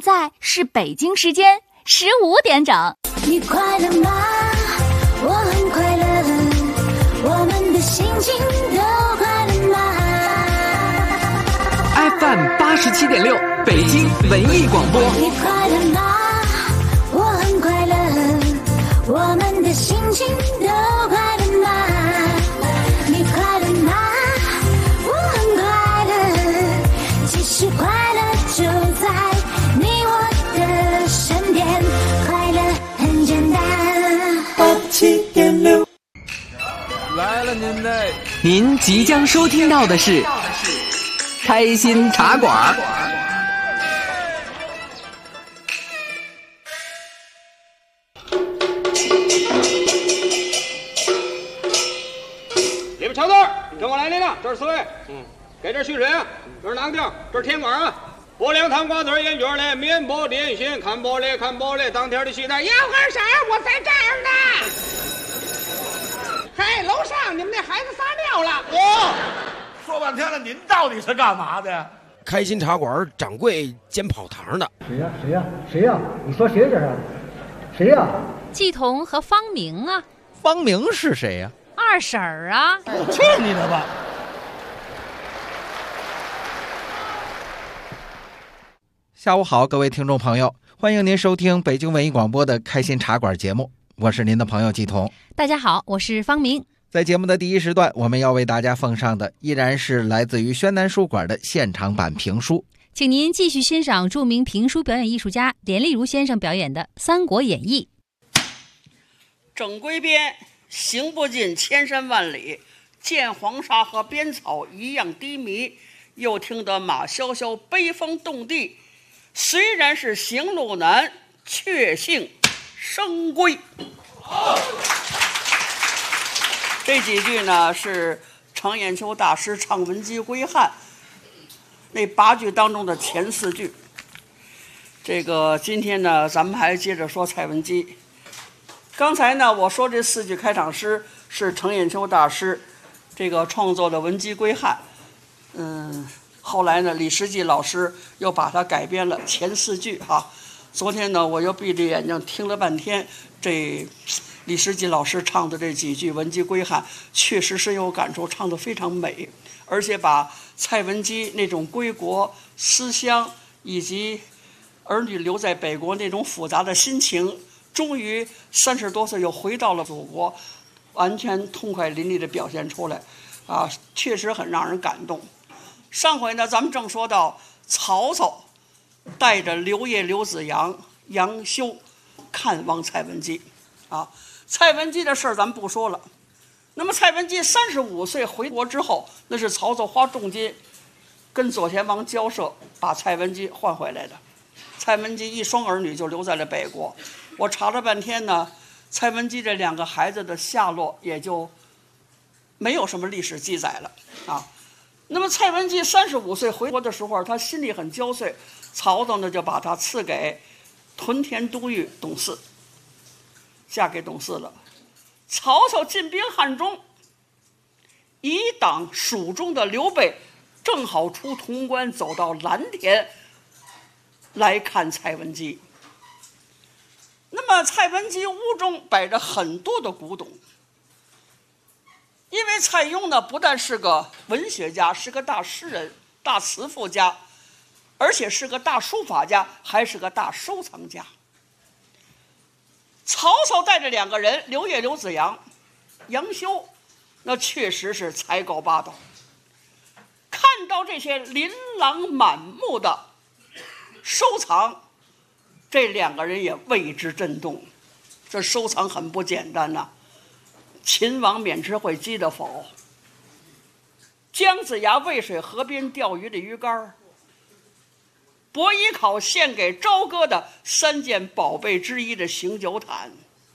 在是北京时间15点整。 你快乐吗？我很快乐，我们的心情都快乐吗 ？FM 87.6，北京文艺广播。 你快乐吗？我很快乐，我们的心情都快乐吗？你快乐吗？我很快乐，其实快乐就在你我的身边，快乐很简单。87.6 来了您嘞！ 您即将收听到的是开心茶馆。 你们瞧字，跟我来领了，这是4位。给这蓄水啊，这是哪个地儿？这是甜馆啊。拨凉糖瓜子烟卷嘞，面包点心，看玻璃看玻璃，当天的期待要喝啥？我在这儿呢。嘿，楼上你们那孩子撒尿了。 说半天了，您到底是干嘛的？ 开心茶馆掌柜兼跑堂的。 谁呀？你说谁这是？谁呀？ 季彤和方明啊。 方明是谁呀？ 二婶儿啊。 去你的吧！ 下午好，各位听众朋友，欢迎您收听北京文艺广播的开心茶馆节目，我是您的朋友季彤。 大家好，我是方明。 在节目的第一时段，我们要为大家奉上的依然是来自于宣南书馆的现场版评书， 请您继续欣赏著名评书表演艺术家连丽如先生表演的《三国演义》。 正归边，行不尽千山万里，见黄沙和边草一样低迷，又听得马萧萧悲风动地，虽然是行路难，却幸生归。这几句呢是程砚秋大师唱文姬归汉那8句当中的前4句。这个今天呢咱们还接着说蔡文姬。刚才呢我说这4句开场诗是程砚秋大师这个创作的文姬归汉，后来呢李时济老师又把它改编了前4句哈。昨天呢我又闭着眼睛听了半天，这李时济老师唱的这几句文姬归汉确实深有感触，唱得非常美，而且把蔡文姬那种归国思乡以及儿女留在北国那种复杂的心情，终于30多岁又回到了祖国，完全痛快淋漓地表现出来啊，确实很让人感动。上回呢咱们正说到曹操带着刘烨、刘子扬、杨修看望蔡文姬啊，蔡文姬的事儿咱们不说了。那么蔡文姬35岁回国之后，那是曹操花重金跟左贤王交涉，把蔡文姬换回来的。蔡文姬一双儿女就留在了北国。我查了半天呢，蔡文姬这2个孩子的下落也就没有什么历史记载了啊。那么蔡文姬35岁回国的时候，她心里很焦悴，曹操呢就把她赐给屯田都尉董嗣，嫁给董嗣了。曹操进兵汉中，一党蜀中的刘备正好出潼关，走到蓝田来看蔡文姬。那么蔡文姬屋中摆着很多的古董，因为蔡邕呢不但是个文学家，是个大诗人、大词赋家，而且是个大书法家，还是个大收藏家。曹操带着2个人，刘烨、刘子扬、杨修，那确实是才高八斗。看到这些琳琅满目的收藏，这2个人也为之震动。这收藏很不简单呐，秦王免吃会击的否？姜子牙渭水河边钓鱼的鱼竿，伯邑考献给朝歌的3件宝贝之一的醒酒毯，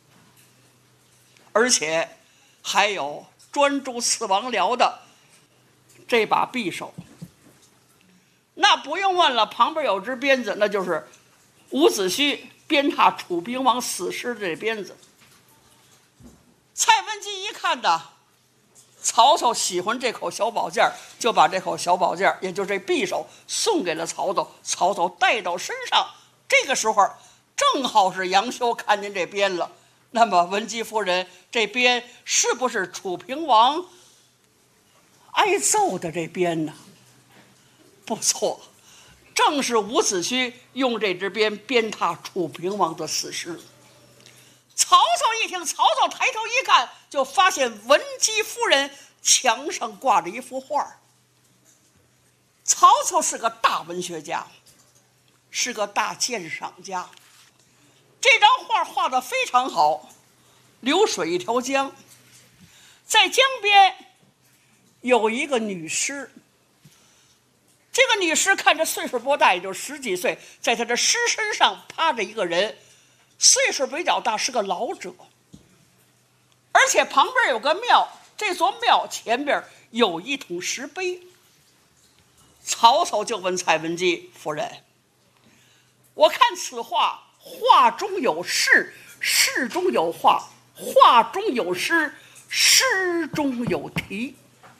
而且还有专诸刺王僚的这把匕首。那不用问了，旁边有支鞭子，那就是伍子胥鞭挞楚平王死尸的这鞭子。蔡文姬一看的，曹操喜欢这口小宝剑，就把这口小宝剑，也就是这匕首，送给了曹操。曹操带到身上， 这个时候正好是杨修看见这鞭了。那么文姬夫人，这鞭是不是楚平王挨揍的这鞭呢？不错，正是伍子胥用这支鞭鞭挞楚平王的死尸。曹操一听，曹操抬头一看，就发现文姬夫人墙上挂着一幅画。曹操是个大文学家，是个大鉴赏家，这张画画得非常好。流水一条江，在江边有一个女尸，这个女尸看着岁数不大，也就10几岁，在她的尸身上趴着一个人，岁数比较大，是个老者，而且旁边有个庙，这座庙前边有一桶石碑。曹操就问蔡文姬夫人：“我看此画，画中有事，事中有画，画中有诗，诗中有题，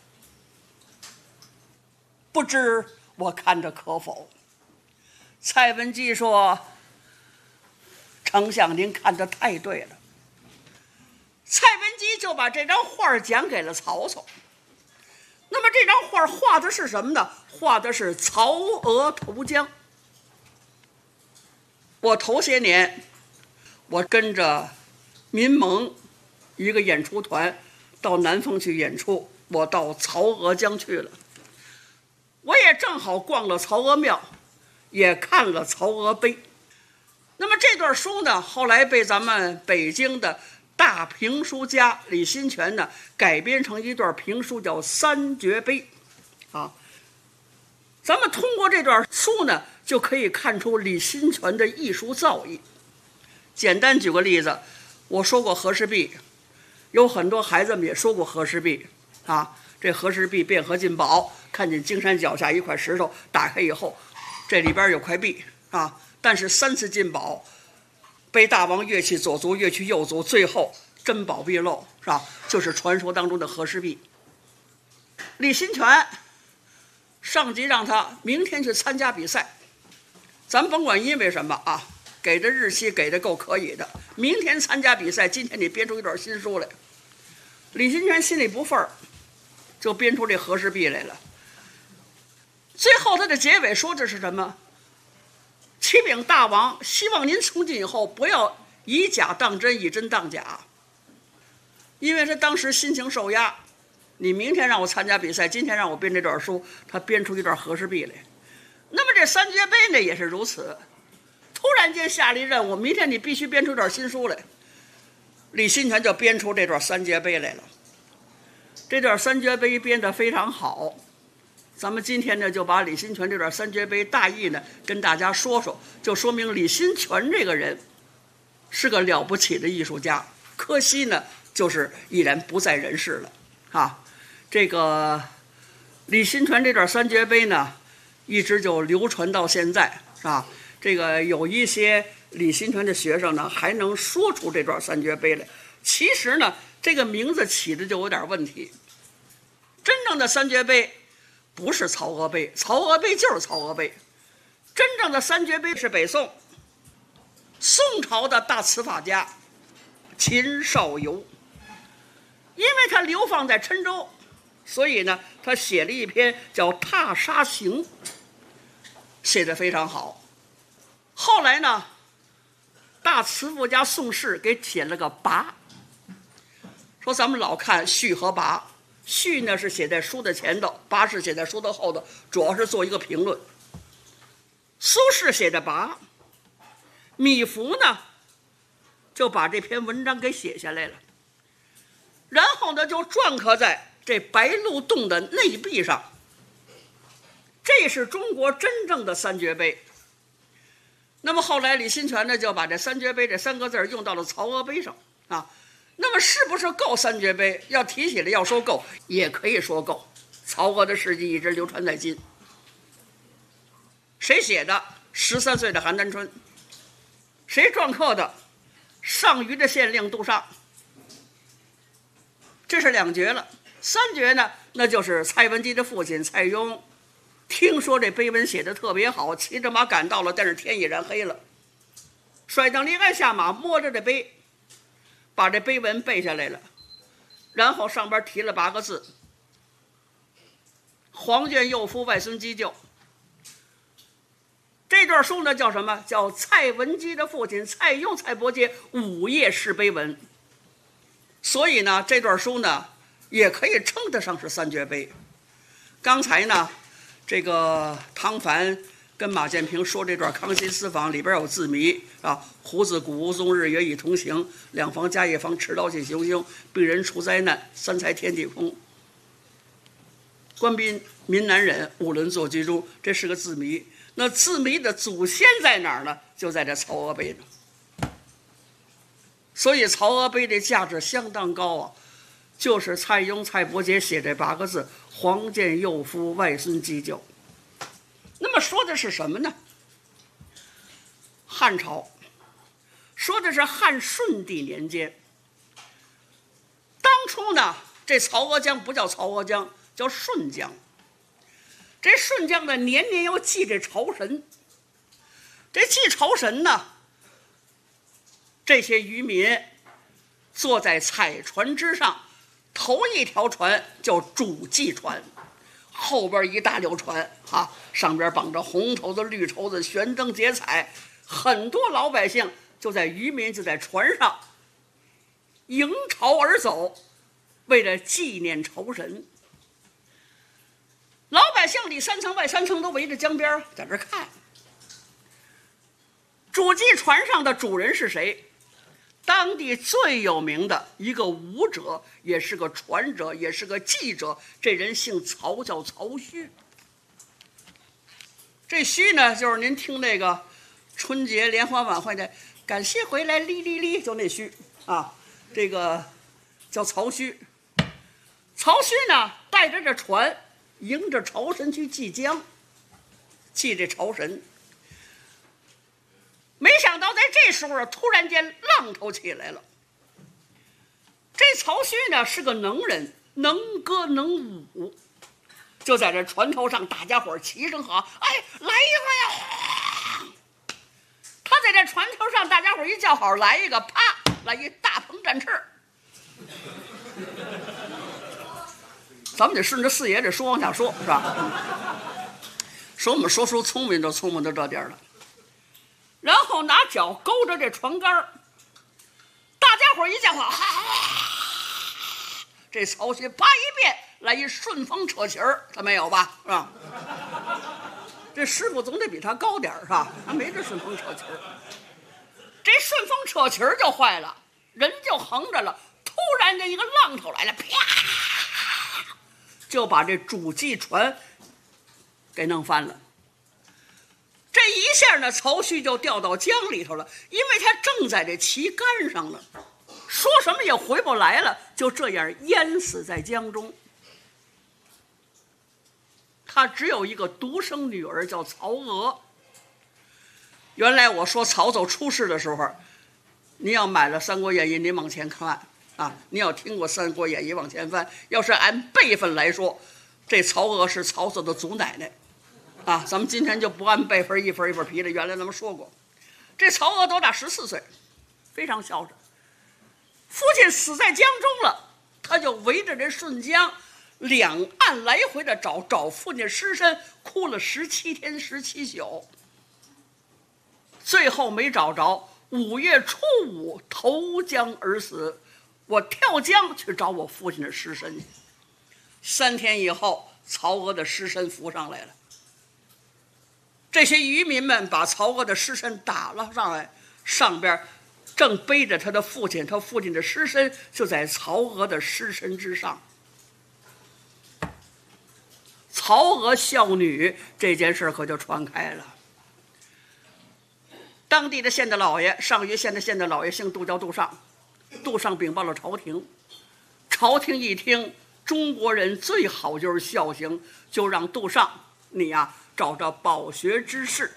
不知我看着可否？”蔡文姬说：“丞相您看得太对了。”蔡文姬就把这张画讲给了曹操。那么这张画画的是什么呢？画的是曹娥投江。我头些年我跟着民盟一个演出团到南丰去演出，我到曹娥江去了，我也正好逛了曹娥庙，也看了曹娥碑。那么这段书呢，后来被咱们北京的大评书家李新泉呢改编成一段评书，叫《三绝碑》啊。咱们通过这段书呢，就可以看出李新泉的艺术造诣。简单举个例子，我说过和氏璧，有很多孩子们也说过和氏璧啊。这和氏璧汴河进宝，看见金山脚下一块石头，打开以后，这里边有块璧啊。但是3次进宝，被大王越去左足，越去右足，最后珍宝毕露，是吧？就是传说当中的和氏璧。李新泉上级让他明天去参加比赛，咱甭管因为什么啊，给的日期给的够可以的，明天参加比赛，今天你编出一段新书来。李新泉心里不忿儿，就编出这和氏璧来了。最后他的结尾说的是什么？启禀大王，希望您从今以后不要以假当真，以真当假。因为他当时心情受压，你明天让我参加比赛，今天让我编这段书，他编出一段和氏璧来。那么这三绝碑呢也是如此，突然间下了一任务，明天你必须编出一段新书来。李新泉就编出这段三绝碑来了。这段三绝碑编得非常好，咱们今天呢就把李新泉这段三绝碑大意呢跟大家说说，就说明李新泉这个人是个了不起的艺术家，可惜呢就是已然不在人世了啊。这个李新泉这段三绝碑呢一直就流传到现在啊。这个有一些李新泉的学生呢还能说出这段三绝碑来。其实呢这个名字起的就有点问题，真正的三绝碑不是曹娥碑，曹娥碑就是曹娥碑。真正的三绝碑是北宋朝的大词法家秦少游，因为他流放在郴州，所以呢他写了一篇叫《踏沙行》，写得非常好。后来呢大词赋家宋氏给写了个跋，说咱们老看序和跋，序呢是写在书的前头，跋是写在书的后头，主要是做一个评论。苏轼写的跋，米芾呢就把这篇文章给写下来了，然后呢就篆刻在这白鹿洞的内壁上。这是中国真正的三绝碑。那么后来李新泉呢就把这三绝碑这三个字用到了曹娥碑上啊。那么是不是够三绝碑？要提起来要说够，也可以说够。曹娥的事迹一直流传在今。谁写的？13岁的邯郸春。谁篆刻的？上虞的县令杜尚。这是两绝了。三绝呢，那就是蔡文姬的父亲蔡邕，听说这碑文写得特别好，骑着马赶到了，但是天已然黑了摔当离鞍下马，摸着这碑，把这碑文背下来了，然后上边提了8个字：黄卷幼夫外孙急救。这段书呢叫什么？叫蔡文姬的父亲蔡邕、蔡伯喈午夜释碑文。所以呢，这段书呢也可以称得上是3绝碑。刚才呢，这个唐凡跟马建平说这段康熙私访里边有字谜啊，胡子古无踪，日月已同行，两房家业房，持刀进行凶，病人出灾难，三才天地空。官兵民难忍，五伦坐居中，这是个字谜。那字谜的祖先在哪儿呢？就在这曹娥碑呢。所以曹娥碑的价值相当高啊，就是蔡邕、蔡伯喈写这8个字：黄卷幼夫外孙急救。那么说的是什么呢？汉朝，说的是汉顺帝年间。当初呢，这曹娥江不叫曹娥江，叫顺江。这顺江呢，年年要祭这朝神。这祭朝神呢，这些渔民坐在彩船之上，头一条船叫主祭船，后边一大溜船啊，上边绑着红绸子、绿绸子，悬灯结彩，很多老百姓渔民就在船上迎朝而走，为了纪念仇神。老百姓里3层外3层都围着江边在这看。主祭船上的主人是谁？当地最有名的一个武者，也是个传者，也是个记者。这人姓曹，叫曹虚。这虚呢，就是您听那个春节联欢晚会的“感谢回来，哩哩哩”，就那虚啊。这个叫曹虚。曹虚呢，带着这船，迎着朝神去祭江，祭这朝神。没想到在这时候突然间浪头起来了。这曹虚呢是个能人，能歌能舞，就在这船头上，大家伙齐声喊：“哎，来一个呀！”他在这船头上，大家伙一叫好，来一个，啪，来一大鹏展翅。咱们得顺着四爷这说往下说，是吧？说我们说书聪明就聪明到这地儿了。然后拿脚勾着这船杆，大家伙一叫话，这曹虚啪一变来一顺风扯旗儿，他没有吧？是吧？这师傅总得比他高点是吧？他没这顺风扯旗儿，这顺风扯旗儿就坏了，人就横着了。突然间一个浪头来了，啪，就把这主祭船给弄翻了。这一下呢，曹虚就掉到江里头了，因为他正在这旗杆上呢，说什么也回不来了，就这样淹死在江中。他只有一个独生女儿，叫曹娥。原来我说曹操出世的时候，您要买了《三国演义》，您往前看啊，您要听过《三国演义》往前翻，要是按辈分来说，这曹娥是曹操的祖奶奶。啊，咱们今天就不按辈分一分一分批了。原来咱们说过，这曹娥多大？14岁，非常孝顺。父亲死在江中了，他就围着这顺江两岸来回的找父亲尸身，哭了17天17宿，最后没找着。5月初5投江而死。我跳江去找我父亲的尸身去。3天以后，曹娥的尸身浮上来了。这些渔民们把曹娥的尸身打了上来，上边正背着他的父亲，他父亲的尸身就在曹娥的尸身之上。曹娥孝女这件事可就传开了。当地的县的老爷，上虞县的县的老爷姓杜，叫杜尚。杜尚禀报了朝廷，朝廷一听，中国人最好就是孝行，就让杜尚你呀找着饱学之士，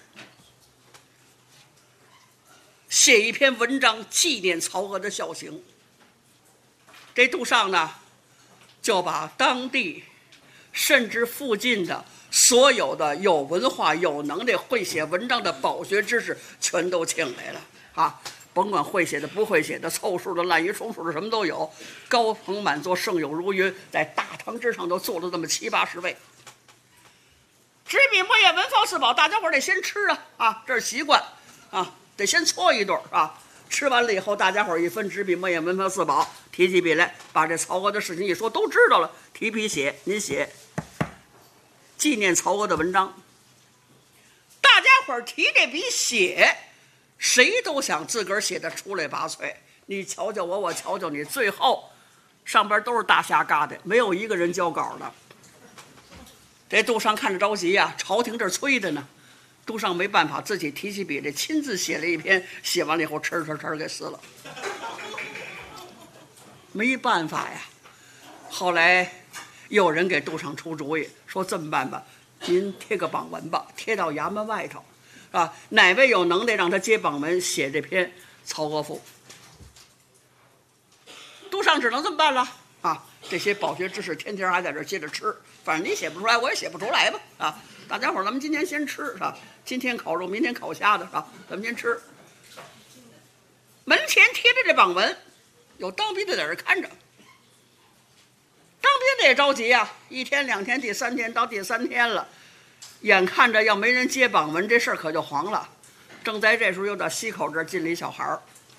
写一篇文章纪念曹娥的孝行。这杜尚呢，就把当地甚至附近的所有的有文化、有能力、会写文章的饱学之士全都请来了。 啊，甭管会写的不会写的，凑数的、滥竽充数的，什么都有。高朋满座，盛友如云，在大堂之上都坐了这么70、80位。纸笔墨砚文房四宝，大家伙得先吃啊，这是习惯啊，得先搓一顿啊。吃完了以后，大家伙一分纸笔墨砚文房四宝，提起笔来，把这曹娥的事情一说，都知道了。提笔写，您写纪念曹娥的文章。大家伙提这笔写，谁都想自个儿写的出类拔萃。你瞧瞧我，我瞧瞧你，最后上边都是大瞎嘎的，没有一个人交稿的。这杜尚看着着急呀，朝廷这儿催的呢。杜尚没办法，自己提起笔来，亲自写了一篇，写完了以后，哧给撕了。没办法呀。后来有人给杜尚出主意，说这么办吧，您贴个榜文吧，贴到衙门外头，啊，哪位有能耐让他接榜文，写这篇《曹娥赋》。杜尚只能这么办了啊。这些饱学之士天天还在这接着吃，反正你写不出来，我也写不出来吧啊。大家伙咱们今天先吃是吧？今天烤肉，明天烤虾的是吧？咱们先吃。门前贴着这榜文，有当兵的在这看着。当兵的也着急啊，1天2天，第3天到第3天了，眼看着要没人接榜文，这事儿可就黄了。正在这时候，又到西口这儿进了一小孩儿，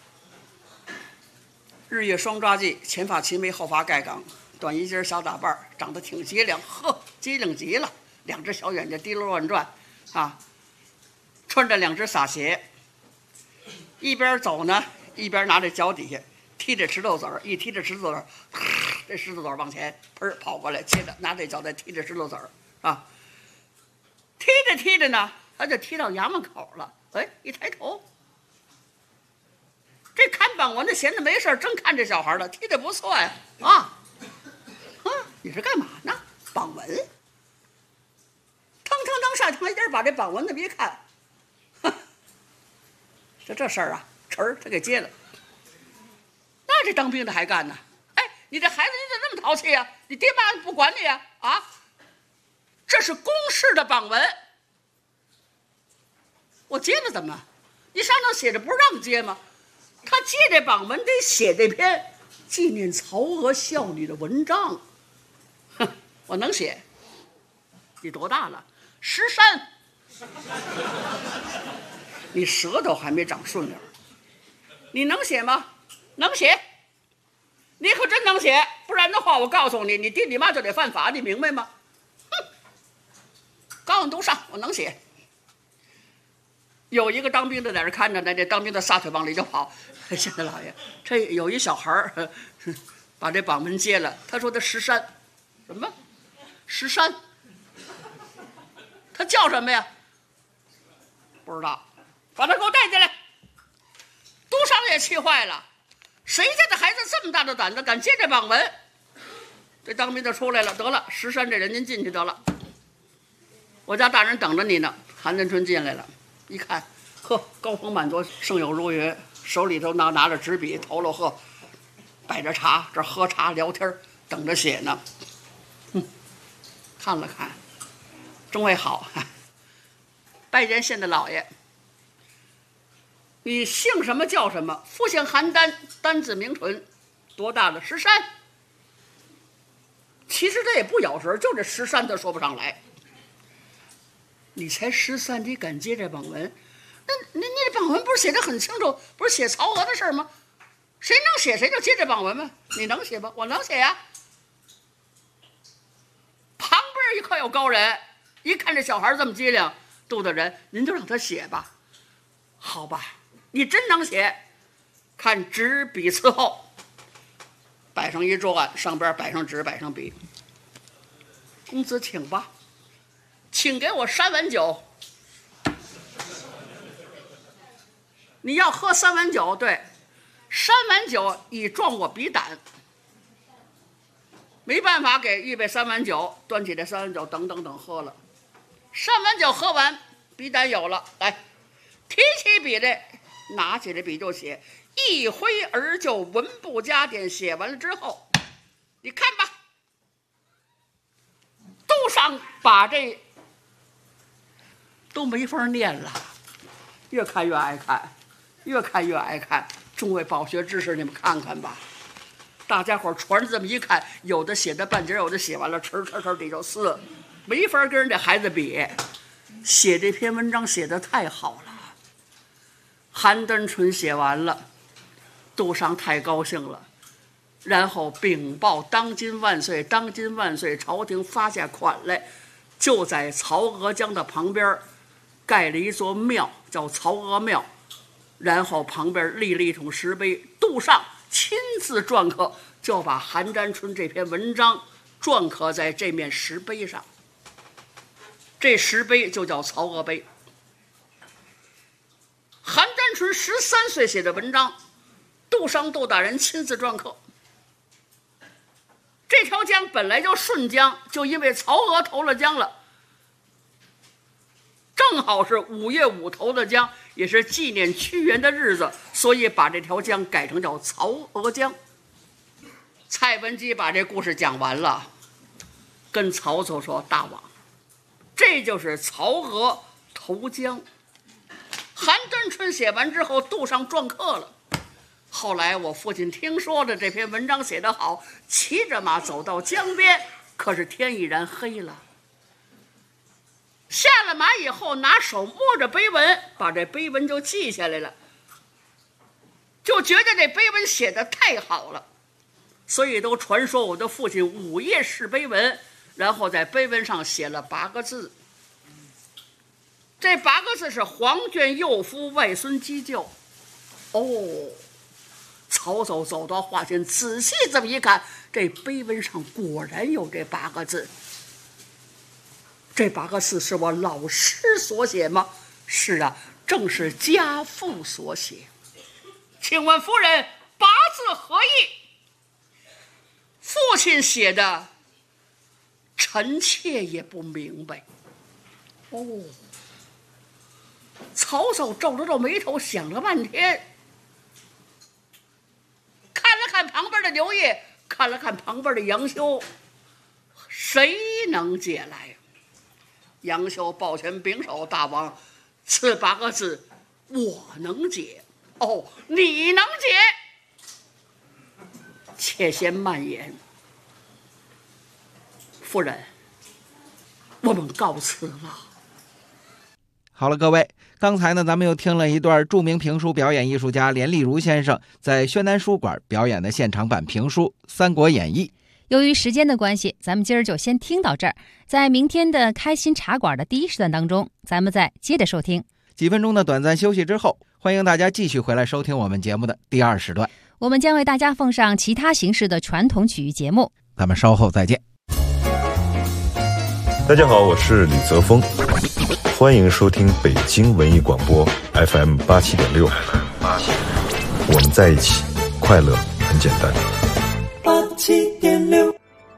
日月双抓髻，前发齐眉，后发盖岗，短衣襟小打扮，长得挺机灵，机灵极了。2只小眼睛滴溜乱转，啊，穿着2只洒鞋，一边走呢，一边拿着脚底下踢着石头子儿，一踢着石头子儿，这石头子儿往前砰跑过来，接着拿这脚再踢着石头子儿，啊，踢着呢，他就踢到衙门口了。哎，一抬头，这看榜文的闲着没事，正看这小孩了，踢得不错呀，啊，你是干嘛呢？榜文。腾上台阶，把这榜文那么一看，这事儿啊，他给接了。那这当兵的还干呢？哎，你这孩子你怎么那么淘气呀？你爹妈不管你呀？啊，这是公事的榜文，我接了怎么？你上头写着不是让接吗？他接这榜文得写这篇纪念曹娥孝女的文章。哼，我能写。你多大了？13，你舌头还没长顺溜，你能写吗？能写，你可真能写，不然的话，我告诉你，你爹你妈就得犯法，你明白吗？哼，告诉杜尚，我能写。有一个当兵的在这看着呢，这当兵的撒腿往里就跑。现在老爷，这有一小孩把这榜文接了，他说他13，什么13？他叫什么呀？不知道，把他给我带进来。杜尚也气坏了，谁家的孩子这么大的胆子，敢接这榜文？这当兵的出来了，得了，13这人您进去得了，我家大人等着你呢。韩振春进来了，一看，呵，高朋满座，盛友如云，手里头拿着纸笔，头喽摆着茶，这喝茶聊天，等着写呢。看了看。中尉好，拜见县的老爷。你姓什么叫什么？父姓邯郸，单字名纯，多大了？13。其实他也不咬舌，就这13他说不上来。你才13，你敢接这榜文？那这榜文不是写得很清楚？不是写曹娥的事吗？谁能写谁就接这榜文吗？你能写吗？我能写呀。旁边一可有高人。一看这小孩这么机灵，杜大人，您就让他写吧。好吧，你真能写。看纸笔伺候，摆上一桌案，上边摆上纸，摆上笔。公子请吧，请给我3碗酒。你要喝3碗酒，对，3碗酒以壮我笔胆。没办法，给预备3碗酒，端起这3碗酒，等喝了。3碗酒喝完，笔胆有了，来，提起笔来，拿起这笔就写，一挥而就，文不加点。写完了之后，你看吧，杜尚把这都没法念了，越看越爱看， 越看越爱看。中卫饱学知识，你们看看吧。大家伙传着这么一看，有的写的半截，有的写完了哧底就撕，没法跟人这孩子比。写这篇文章写得太好了。韩丹春写完了，杜尚太高兴了，然后禀报当今万岁，当今万岁，朝廷发下款来，就在曹娥江的旁边盖了一座庙，叫曹娥庙，然后旁边立了一桶石碑，杜尚亲自篆刻，就把韩丹春这篇文章篆刻在这面石碑上。这石碑就叫曹娥碑。韩丹春13岁写的文章，杜尚杜大人亲自篆刻。这条江本来叫顺江，就因为曹娥投了江了，正好是5月5投的江，也是纪念屈原的日子，所以把这条江改成叫曹娥江。蔡文姬把这故事讲完了，跟曹操说：“大王，这就是曹娥投江。”韩丹春写完之后，杜尚篆刻了。后来我父亲听说了这篇文章写得好，骑着马走到江边，可是天已然黑了。下了马以后，拿手摸着碑文，把这碑文就记下来了，就觉得这碑文写得太好了，所以都传说我的父亲午夜试碑文，然后在碑文上写了8个字。这8个字是黄卷幼夫外孙击旧。曹操走到画前，仔细这么一看，这碑文上果然有这8个字。这8个字是我老师所写吗？是啊，正是家父所写。请问夫人，8字何意？父亲写的，臣妾也不明白。曹操皱了皱眉头，想了半天，看了看旁边的刘烨，看了看旁边的杨修，谁能解来？杨修抱拳拱手：“大王，此8个字我能解。”“哦，你能解？且先慢言。夫人，我们告辞了。” 好了，各位，刚才呢，咱们又听了一段著名评书表演艺术家连丽如先生在宣南书馆表演的现场版评书《三国演义》。 由于时间的关系，咱们今儿就先听到这儿。在明天的开心茶馆的第1时段当中，咱们再接着收听。 几分钟的短暂休息之后，欢迎大家继续回来收听我们节目的第2时段。 我们将为大家奉上其他形式的传统曲艺节目。 咱们稍后再见。 大家好，我是李泽峰，欢迎收听北京文艺广播 FM 87.6。我们在一起，快乐很简单。87.6。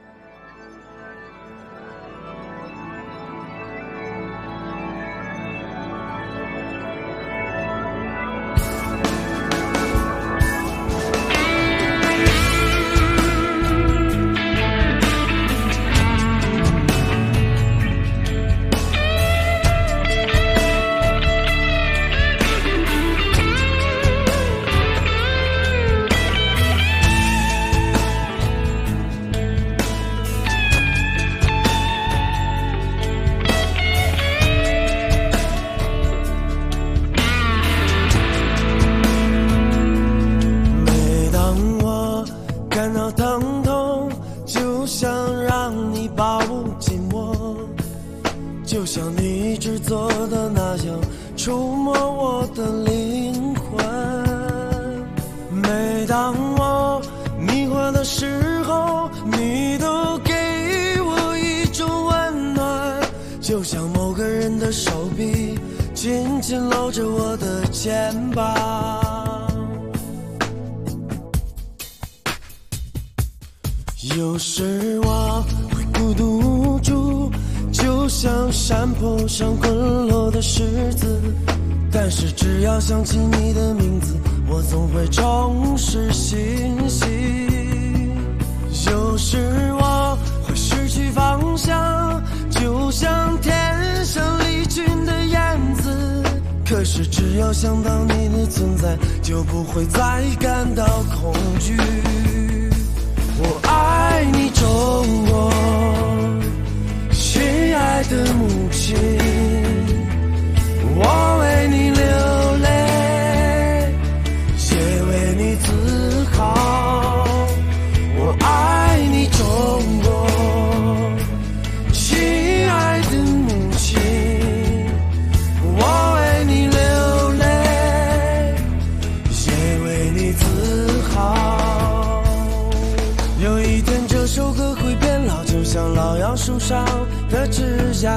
有时我会孤独无助，就像山坡上滚落的石子，但是只要想起你的名字，我总会重拾信心。有时我会失去方向，就像天上离群的燕子，可是只要想到你的存在，就不会再感到恐惧。我爱你中国，亲爱的母亲，我为你流泪，也为你自豪。我爱你中国，亲爱的母亲，我为你流泪，也为你自豪。有一天这首歌会变老，就像老杨树上的枝桠，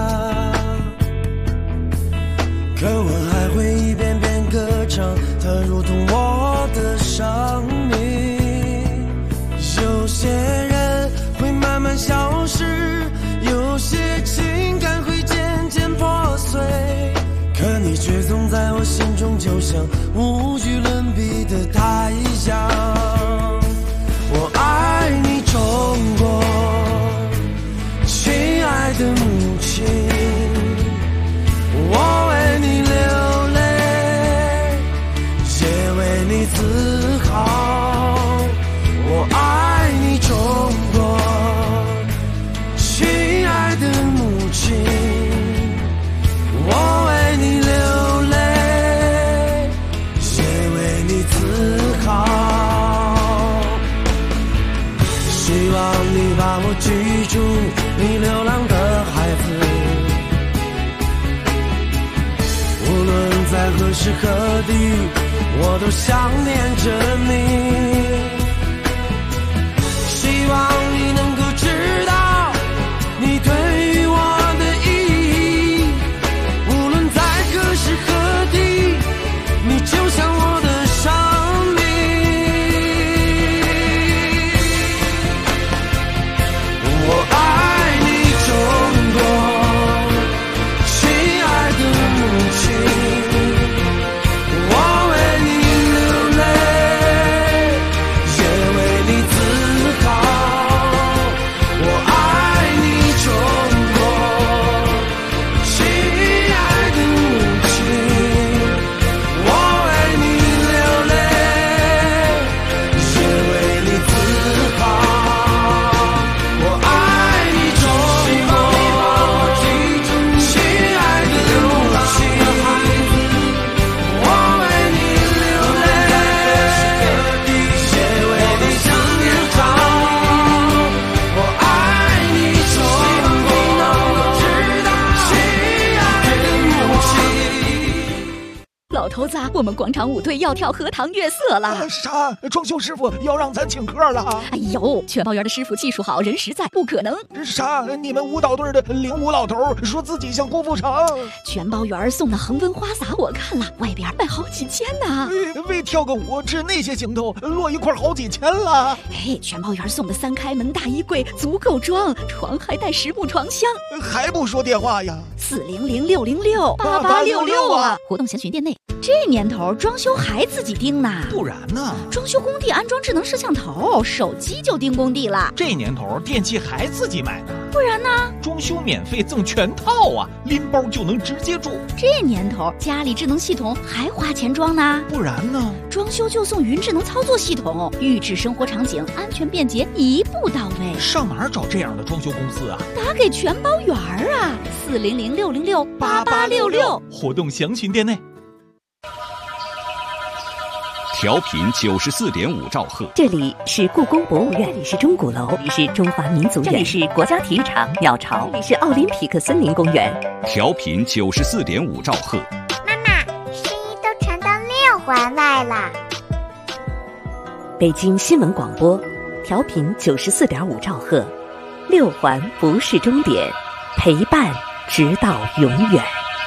可我还会一遍遍歌唱，它如同我的生命。有些人会慢慢消失，有些情感会渐渐破碎，可你却总在我心中，就像无与伦比的太阳。我爱你中国，亲爱的母亲，我为你流泪，也为你自豪。我爱你中国，亲爱的母亲，我为你流泪，也为你自豪。希望你把我记住，你流浪的孩子，无论在何时何地，我都想念着你。希望你能够知道你对于我的意义，无论在何时何地，你就像我的生命。我爱你中国，亲爱的母亲，我为你流泪，也为你自豪。我爱你中国，亲爱的母亲，我为你流泪，也为你自豪。我爱你中国，亲爱的母亲，我为你流泪，也为你自豪。我爱你中国，亲爱的母亲。 老头子，我们广场舞队要跳荷塘月色了。 啥？装修师傅要让咱请客了？ 哎呦，全包园的师傅技术好，人实在，不可能。 啥？你们舞蹈队的领舞老头说自己像郭富城。 全包园送的恒温花洒我看了，外边卖好几千呢。 为跳个舞吃那些行头，落一块好几千了。 哎，全包园送的3开门大衣柜足够装，床还带10部床箱。 还不说电话呀 ？400-606-8866啊！活动详询店内。这年头装修还自己盯呢？ 不然呢？ 装修工地安装智能摄像头，手机就盯工地了。 这年头电器还自己买呢？ 不然呢？ 装修免费赠全套啊，拎包就能直接住。 这年头家里智能系统还花钱装呢？ 不然呢？ 装修就送云智能操作系统，预制生活场景，安全便捷，一步到位。 上哪儿找这样的装修公司啊？ 打给全包园啊，400-606-8866。 活动详询店内。 调频94.5兆赫， 这里是故宫博物院，这里是钟鼓楼，这里是中华民族院，这里是国家体育场鸟巢，这里是奥林匹克森林公园。 调频94.5兆赫。 妈妈，声音都传到6环外了。 北京新闻广播，调频94.5兆赫，6环不是终点，陪伴直到永远。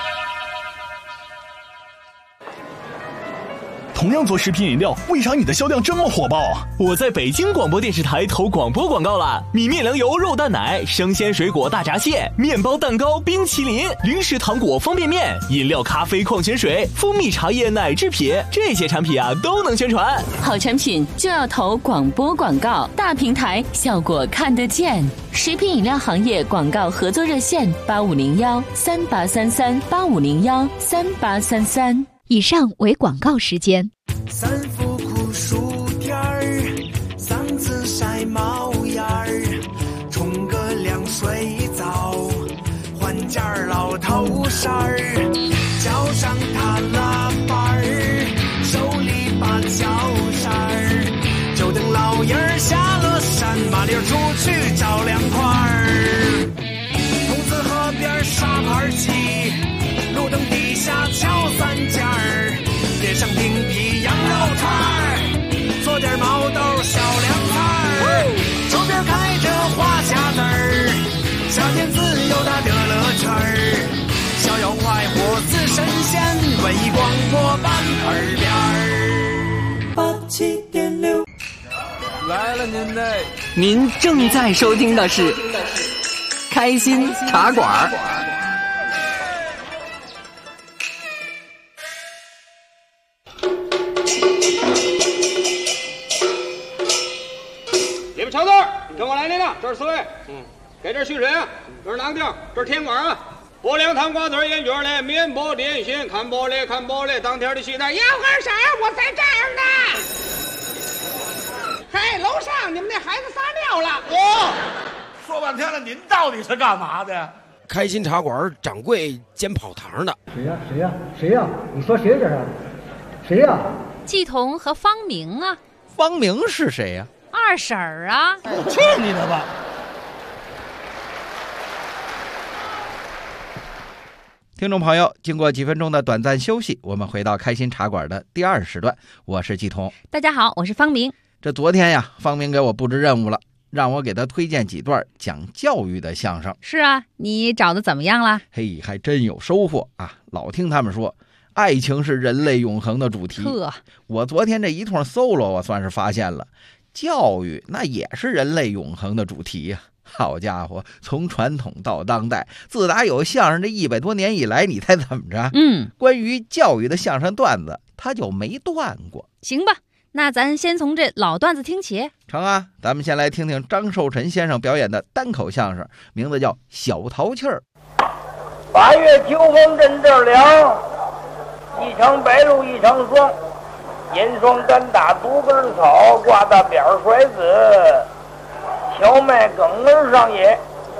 同样做食品饮料，为啥你的销量这么火爆啊？我在北京广播电视台投广播广告了，米面粮油肉蛋奶、生鲜水果大闸蟹、面包蛋糕、冰淇淋、零食糖果、方便面、饮料、咖啡、矿泉水、蜂蜜茶叶、奶制品，这些产品啊都能宣传。 好产品就要投广播广告，大平台效果看得见。食品饮料行业广告合作热线：8501-3833，8501-3833。 以上为广告时间。 三伏酷暑天儿，嗓子晒冒烟儿，冲个凉水澡，换件老头衫儿，脚上踏喇叭儿，手里把脚扇儿，就等老爷儿下了山，麻溜出去找凉快儿。筒子河边沙盘棋，路灯底下敲三件儿，点上冰皮羊肉串儿，做点毛豆小凉菜儿，周边开着花匣子儿，夏天自由它的乐趣儿，逍遥快活似神仙，文艺广播班耳边儿87.6 来了您嘞！您正在收听的是开心茶馆。 你们瞧这儿，跟我来您了，这是4位。给这续水啊，这是囊丁，这是甜管啊。拨凉糖瓜子烟卷嘞，面包点心，看玻璃看玻璃，当天的西单，要喝啥我在这儿呢。嘿，楼上你们那孩子撒尿了。 说半天了，您到底是干嘛的呀？ 开心茶馆掌柜煎跑堂的。 谁呀？谁呀？谁呀？你说谁这是？谁呀？ 季彤和方明啊。 方明是谁呀？ 二婶儿啊。 去你的吧！ 听众朋友，经过几分钟的短暂休息，我们回到开心茶馆的第2时段，我是季彤。 大家好，我是方明。 这昨天呀，方明给我布置任务了，让我给他推荐几段讲教育的相声。 是啊，你找的怎么样了？ 嘿，还真有收获啊！老听他们说，爱情是人类永恒的主题。我昨天这一通 solo， 我算是发现了，教育那也是人类永恒的主题呀。好家伙，从传统到当代，自打有相声这100多年以来，你猜怎么着？关于教育的相声段子，它就没断过。 行吧，那咱先从这老段子听起。 成啊，咱们先来听听张寿臣先生表演的单口相声，名字叫《小淘气儿》。 8月秋风阵阵凉，一场白露一场霜，严霜单打独根草，挂大扁甩子，荞麦梗儿上也。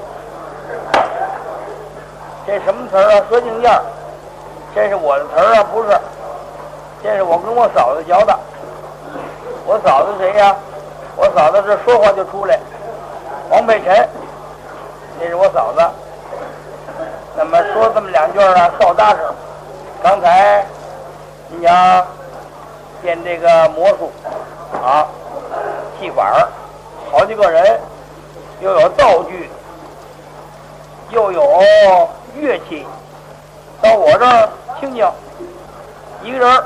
这什么词儿啊？说镜件，这是我的词儿啊？不是，这是我跟我嫂子学的。我嫂子谁呀？我嫂子这说话就出来，王佩晨，这是我嫂子。那么说这么2句啊，少搭声。刚才你想练这个魔术啊，戏法，好几个人，又有道具，又有乐器，到我这儿听听，一个人，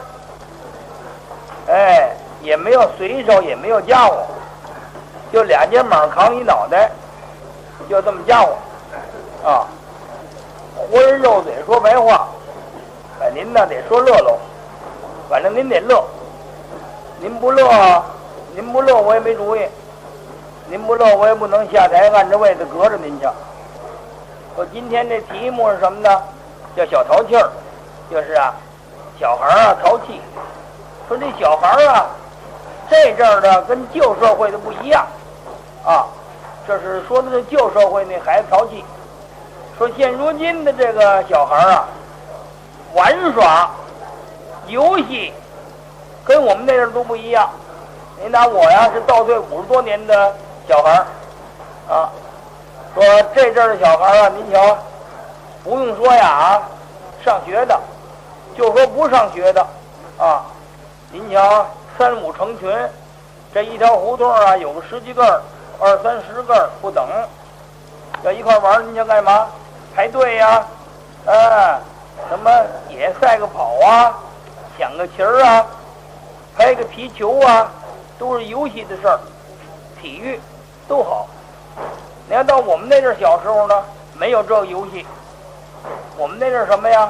哎，也没有随手，也没有家伙，就2肩膀扛一脑袋，就这么家伙啊，活人肉嘴说白话。您呢得说乐喽，反正您得乐，您不乐我也没主意，您不乐我也不能下台按着位子隔着您去。我今天这题目是什么呢？叫小淘气儿，就是啊，小孩啊淘气。说这小孩啊，这阵儿的跟旧社会的不一样啊，这是说的是旧社会那孩子淘气。说现如今的这个小孩啊，玩耍游戏跟我们那阵都不一样。您拿我呀是倒退50多年的小孩啊，说这阵的小孩啊，您瞧，不用说呀上学的，就说不上学的啊，您瞧3、5成群，这一条胡同啊有个10几个，20、30个不等，要一块玩，您想干嘛？排队呀，什么也赛个跑啊，抢个旗儿啊，拍个皮球啊，都是游戏的事儿，体育都好。你看到我们那阵小时候呢，没有这个游戏，我们那阵什么呀？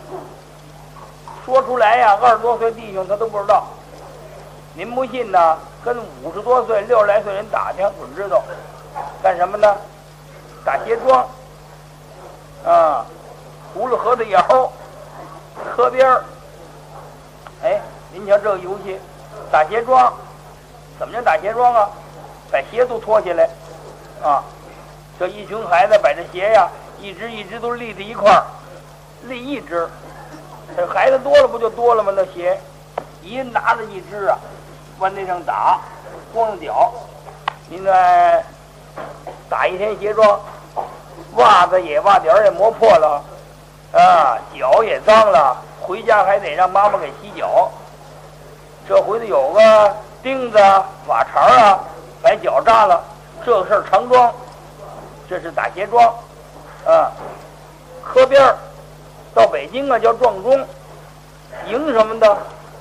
说出来呀，20多岁弟兄他都不知道。您不信呢，跟50多岁、60来岁人打听，准知道。干什么呢？打鞋庄啊，葫芦河的窑，河边儿哎，您瞧这个游戏，打鞋桩，怎么叫打鞋桩啊？把鞋都脱下来，啊，这一群孩子把这鞋呀，一只一只都立在一块儿，立一只。这孩子多了不就多了吗？那鞋，一人拿着一只啊，往那上打，光着脚，您再打一天鞋桩，袜子也袜底儿也磨破了，啊，脚也脏了，回家还得让妈妈给洗脚。这回头有个钉子、瓦茬啊，把脚扎了，这个事儿常装，这是打鞋桩，啊，河边儿到北京啊叫撞钟，赢什么的？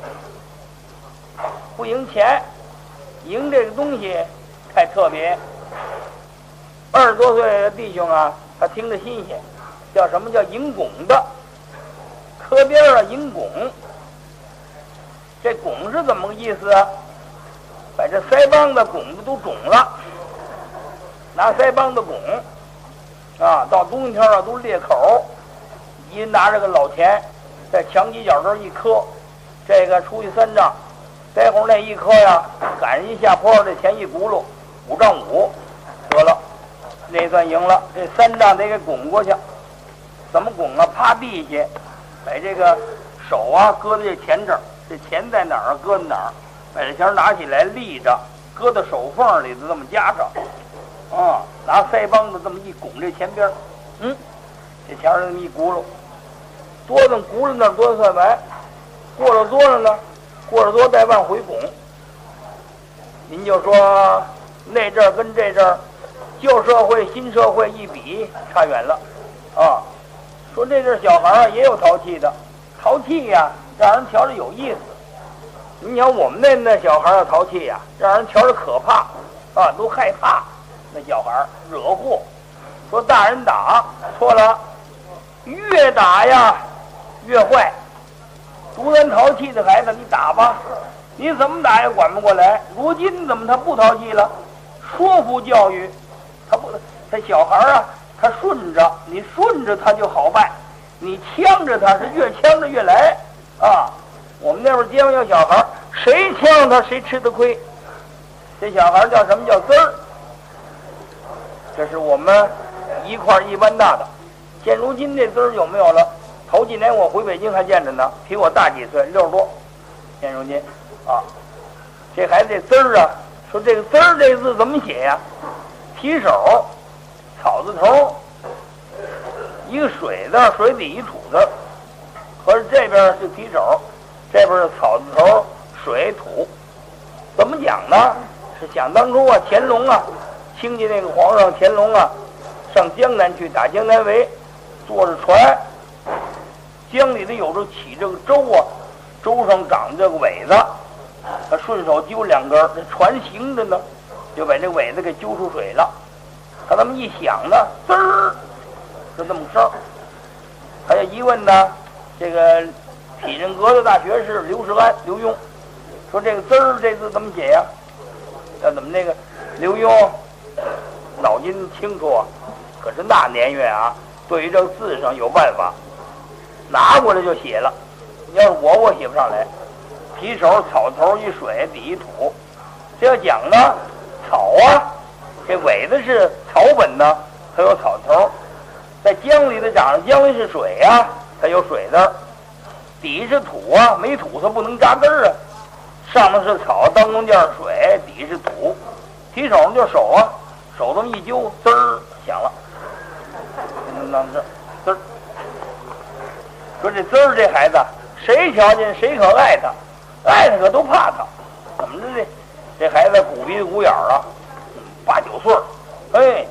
不赢钱，赢这个东西太特别。20多岁的弟兄啊，他听着新鲜，叫什么叫赢拱的？河边啊赢拱，这拱是怎么个意思啊？把这腮帮子拱子都肿了，拿腮帮子拱啊，到冬天啊都裂口，一人拿着个老钱，在墙犄角这一磕，这个出去3丈，待会儿那一磕呀，赶上一下坡，这钱一轱辘5丈5，得了，那算赢了。这3丈得给拱过去，怎么拱啊？趴地下，把这个手啊搁在这钱这儿，这钱在哪儿搁在哪儿，把这钱拿起来立着，搁到手缝里头这么夹着，啊，拿腮帮子这么一拱这钱边儿，这钱这么一轱辘，多的轱辘那儿多算完，过了多了呢，过了多再往回拱。您就说那阵儿跟这阵儿旧社会新社会一比差远了啊。说这阵儿小孩啊也有淘气的，淘气呀让人瞧着有意思。你瞧我们那小孩儿淘气呀，让人瞧着可怕啊，都害怕。那小孩儿惹祸，说大人打错了，越打呀越坏。独咱淘气的孩子，你打吧，你怎么打也管不过来。如今怎么他不淘气了？说服教育，他小孩啊，他顺着你，顺着他就好办，你呛着他是越呛着越来啊。我们那边街坊有小孩，谁呛他谁吃的亏。这小孩叫什么叫滋儿？这是我们一块一般大的。现如今这滋儿有没有了？头几年我回北京还见着呢，比我大几岁，60多。现如今啊，这孩子这滋儿啊，说这个滋儿这字怎么写呀？提手，草字头，一个水字，水底一土字。可是这边是提手，这边是草字头，水土。怎么讲呢？是想当初啊，乾隆啊，清家那个皇上乾隆啊，上江南去打江南围，坐着船。江里头有着起这个舟啊，舟上长这个苇子，他顺手揪2根，这船行着呢，就把这苇子给揪出水了。他这么一响呢，滋儿，就这么声。他就一问呢，这个体仁阁的大学士刘世安刘墉，说这个滋儿这字怎么写呀？要怎么那个刘墉脑筋清楚啊，可是那年月啊，对于这个字上有办法。拿过来就写了，要是我写不上来。提手草头一水底一土，这要讲呢，草啊，这尾子是草本呢，它有草头，在江里头长着江里是水啊，它有水字，底是土啊，没土它不能扎根啊。上面是草，当中就是水，底是土。提手就手啊，手这么一揪，滋儿响了，当这滋儿。说这滋儿这孩子，谁瞧见谁可爱他，爱他可都怕他。怎么着这孩子鼓鼻子鼓眼儿啊，8、9岁，哎，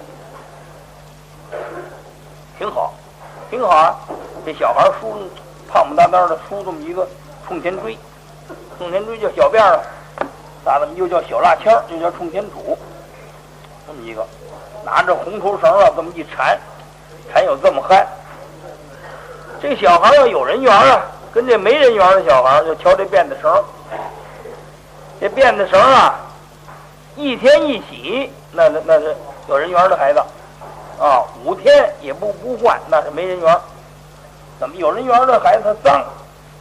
挺好，挺好啊。这小孩梳胖不搭搭的，梳这么一个冲前锥，冲前锥叫小辫儿，咋的又叫小蜡签，又叫冲前杵，这么一个，拿着红头绳啊，这么一缠，缠有这么憨。这小孩要有人缘啊，跟这没人缘的小孩就瞧这辫子绳。这辫子绳啊，一天一洗，那是有人缘的孩子啊；5天也不换，那是没人缘。怎么有人缘的孩子他脏？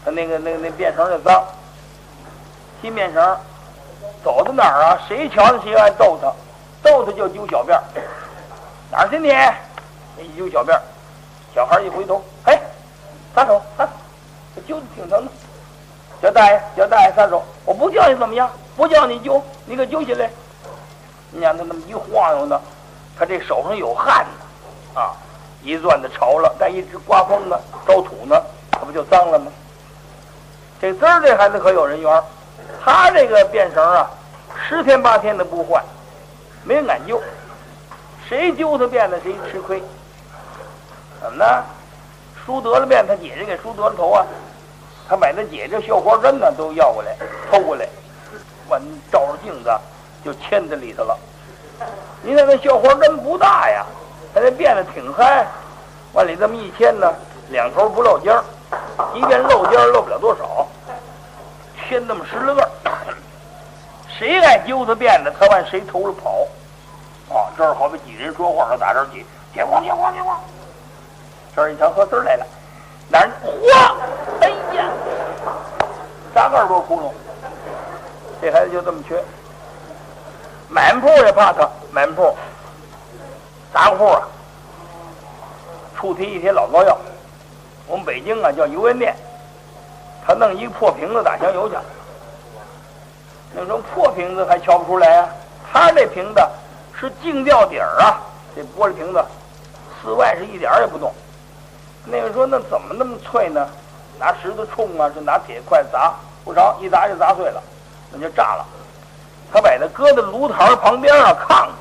他那便绳就脏，新便绳，走到哪儿啊，谁瞧见谁爱逗他，逗他就揪小辫儿，哪儿去你？一揪小辫儿，小孩一回头，嘿，撒手，这揪的挺疼的。叫大爷撒手，我不叫你怎么样？不叫你揪，你给揪起来。你看他那么一晃悠呢，他这手上有汗呢，啊，一攥的潮了，再一直刮风呢，招土呢，他不就脏了吗？这滋儿这孩子可有人缘，他这个便绳啊，10天8天的不换，没人敢揪，谁揪他辫子谁吃亏。怎么呢？梳得了辫，他姐姐给梳得了头啊，他把他姐姐绣花针呢都要过来，偷过来，完照着镜子就牵在里头了。你看那绣花针不大呀，他那辫子挺嗨，往里这么一牵呢，2头不露尖儿，即便露尖儿露不了多少，牵那么10来个，谁爱揪他辫子，他往谁头上跑。啊，这儿好比几人说话，他打这儿去，结光。这儿一瞧喝丝儿来了，哪儿哗，哎呀，320多窟窿，这孩子就这么缺。买卖铺也怕他，买卖铺杂货铺啊，出提一帖老膏药，我们北京啊叫油盐店，他弄一个破瓶子打香油去，那种破瓶子还瞧不出来啊，他这瓶子是净吊底儿啊，这玻璃瓶子4外是一点也不动。那个说那怎么那么脆呢？拿石头冲啊，是拿铁块砸，不成，一砸就砸碎了，那就炸了。他把它搁在炉台旁边啊，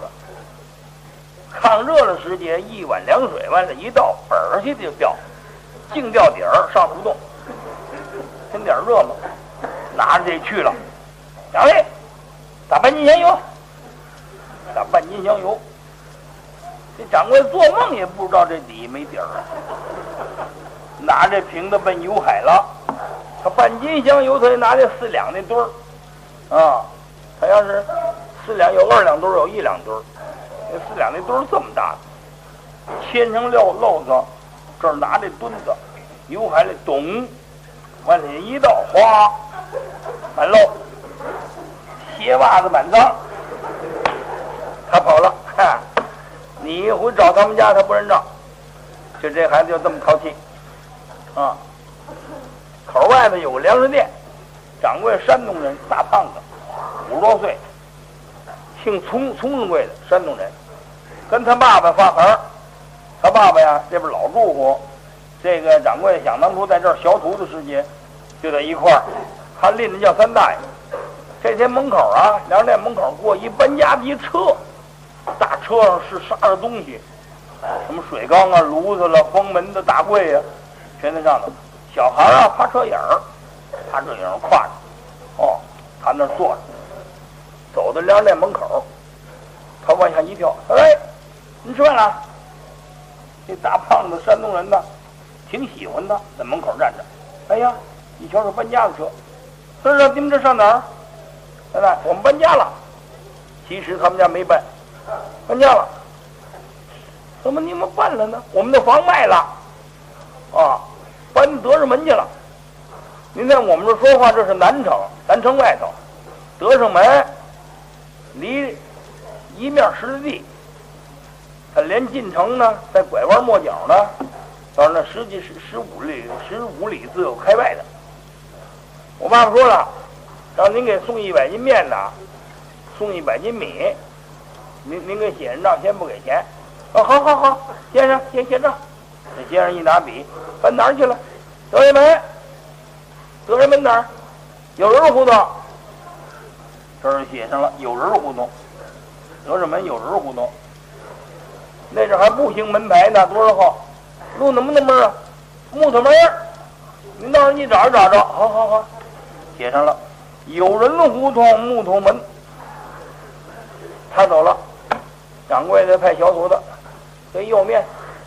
炕热了时节，一碗凉水往这一倒，本儿去就掉，净掉底儿上不动，添点热嘛，拿着这去了，两位打半斤香油，打半斤香油。这掌柜做梦也不知道这底没底儿啊，拿这瓶子奔油海了。他半斤香油，他就拿这4两那堆儿啊，他要是4两有2两堆儿，有1两堆儿，那4两那堆儿这么大的，牵成漏子，这儿拿这墩子，油海里咚往里一倒，哗满漏，鞋袜子满脏，他跑了。你一回找他们家，他不认账，就这孩子就这么淘气啊。口外头有个粮食店，掌柜山东人，大胖子，50多岁，姓聪人贵的山东人，跟他爸爸发牌，他爸爸呀这边老住户，这个掌柜想当初在这儿学徒的时节就在一块儿，他拎着叫3大爷。这天门口啊，粮食店门口过一搬家的一车，大车上是啥的东西，什么水缸啊、炉子了、封门的大柜啊，全在上头。小孩啊趴车影儿，趴车影儿挎着，哦，他那坐着，走到粮食店门口，他往下一跳，哎，你吃饭了？这大胖子山东人呢，挺喜欢他，在门口站着。哎呀，一瞧是搬家的车，是你们这上哪儿？奶奶，我们搬家了。其实他们家没搬。搬家了，怎么你们搬了呢？我们的房卖了，啊，搬德胜门去了。您看我们这说话，这是南城外头，德胜门离一面10里地，他连进城呢，在拐弯抹角呢，到那实际是15里自有开外的。我爸爸说了，让您给送100斤面呢，送100斤米。您给写上账，先不给钱。好，先生先写账。这先生一拿笔，搬哪儿去了？德胜门哪儿？有人胡同。这儿写上了有人胡同，德胜门有人胡同。那阵还不兴门牌呢，多少号？路怎么那门啊？木头门。您到时候一找着。好，写上了有人胡同木头门。他走了。掌柜的派小徒的给莜面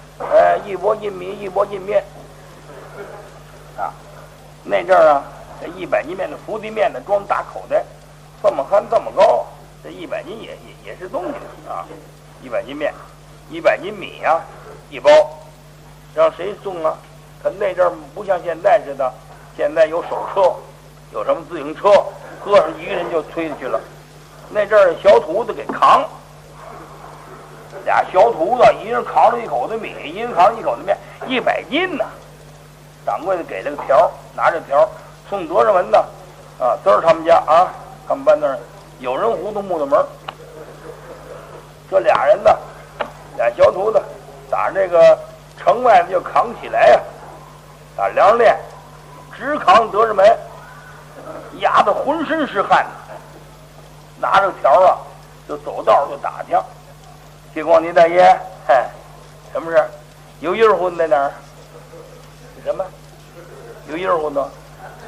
，1钵进米，1钵进面啊。那阵儿啊，这100斤面的伏地面的装大口袋，这么宽这么高，这100斤也是东西啊。100斤面，100斤米啊，1包，让谁送啊？他那阵儿不像现在似的， 现在有手车，有什么自行车，搁上一个人就推下去了。那阵儿小徒子给扛，俩小徒子一人扛着一口子米，一人扛着一口子面，100斤呢。掌柜的给了个条，拿着条送多少文呢？啊，都是他们家啊，他们班那儿有人胡同木头门。这俩人呢，俩小徒子打这个城外就扛起来呀，打粮食店直扛德胜门，压得浑身是汗，拿着条啊就走道就打听。谢光您大爷，嗨，什么事？有印胡同在哪儿？什么？有印胡同？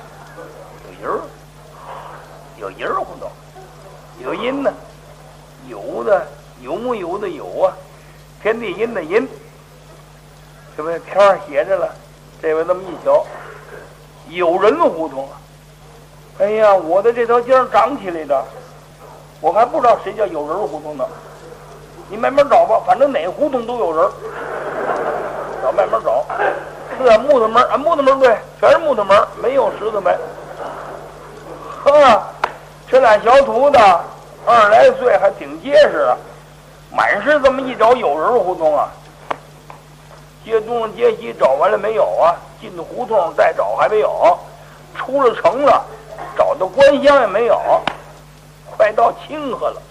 有印胡同？有阴呢？有的，有木有的有啊，天地阴的阴。这不条上写着了，这位那么一瞧，有人胡同啊！哎呀，我的这条街上长起来的，我还不知道谁叫有人胡同呢。你慢慢找吧，反正哪胡同都有人，找慢慢找。是木头门啊，木头门对，全是木头门，没有石头门。呵，这俩小徒子20来岁还挺结实的，满是这么一找有人胡同啊。街东街西找完了没有啊？进的胡同再找还没有，出了城了，找到官乡也没有，快到清河了，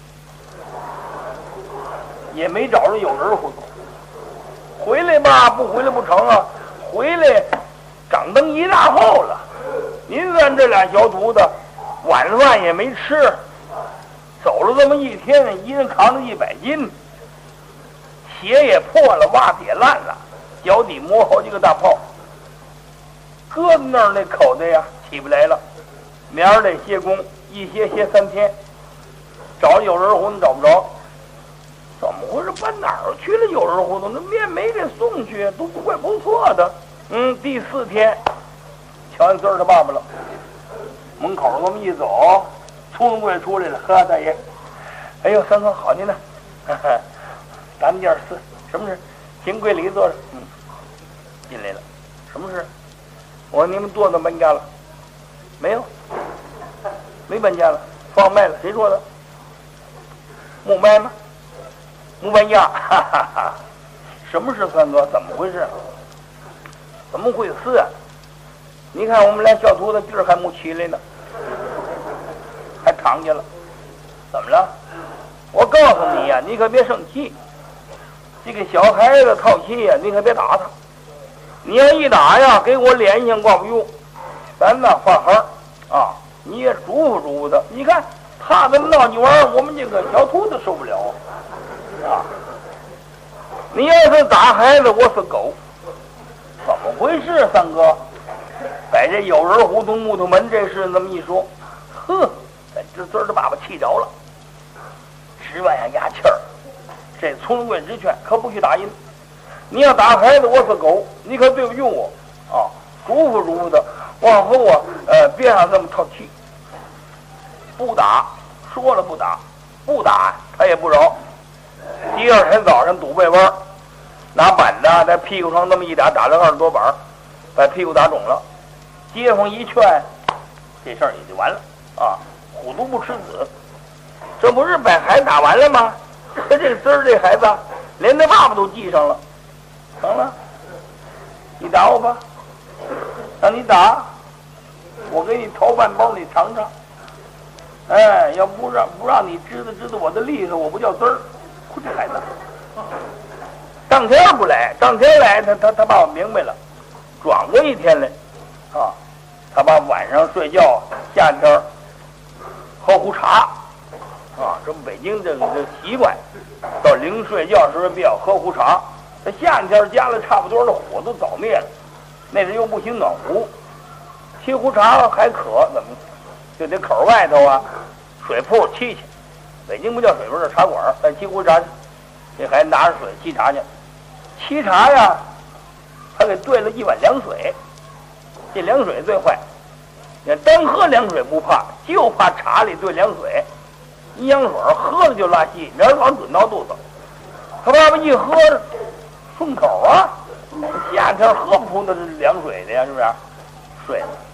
也没找着有人胡同。回来吧，不回来不成啊！回来，掌灯一大后了。您看这俩小徒子，晚饭也没吃，走了这么一天，一人扛着100斤，鞋也破了，袜子也烂了，脚底磨好几个大泡。搁在那儿那口袋呀起不来了，明儿得歇工，一歇3天，找有人胡同找不着。怎么回事？搬哪儿去了？有人胡同那面没给送去，都怪不错的。第4天，瞧见滋儿他爸爸了，门口这么一走，聪贵出来了。呵，大爷，哎呦，三哥好您呢，咱们家事，什么事？行柜里坐着。进来了，什么事？我说你们多大搬家了？没有，没搬家了，放卖了。谁说的？木卖吗？木搬家，哈哈哈！什么事，三哥？怎么回事？怎么回事啊？你看我们俩小徒子今儿还没起来呢，还躺下了。怎么了？我告诉你呀，你可别生气。这个小孩子淘气呀，你可别打他。你要一打呀，给我脸上挂不住。咱呢换行啊，你也嘱咐嘱咐他。你看他这么闹你玩，我们这个小徒子受不了啊。你要是打孩子，我是狗。怎么回事，三哥？在这有人胡同木头门这事这么一说，呵，这滋儿的爸爸气着了，直往下压气儿。这聪贵之劝可不许打人。你要打孩子，我是狗，你可对不起我啊！嘱咐嘱咐他，往后啊，别让这么淘气。不打，说了不打，不打他也不饶。第二天早上堵被窝，拿板子在屁股上那么一打，打了20多板，把屁股打肿了。街坊一劝，这事儿也就完了啊！虎毒不吃子，这不是把孩子打完了吗？这滋儿这孩子连他爸爸都记上了。成了，你打我吧，让你打，我给你掏半包，你尝尝。哎，要不让你知道我的厉害，我不叫滋儿。这孩子，当天不来，当天来，他爸爸明白了，转过一天来，啊，他爸晚上睡觉，夏天喝壶茶，啊，这北京这个习惯，到临睡觉时候必要喝壶茶。这夏天加了差不多的火都早灭了，那人又不行暖壶，沏壶茶还渴，怎么就得口外头啊，水铺沏去。北京不叫水铺，叫茶馆，沏壶茶去。这孩子拿着水沏茶去，沏茶呀，他给兑了一碗凉水，这凉水最坏。你看单喝凉水不怕，就怕茶里兑凉水，阴阳水喝了就拉稀，明儿早上准闹肚子。他爸爸一喝顺口啊，夏天喝不出那是凉水的呀，是不是？睡了，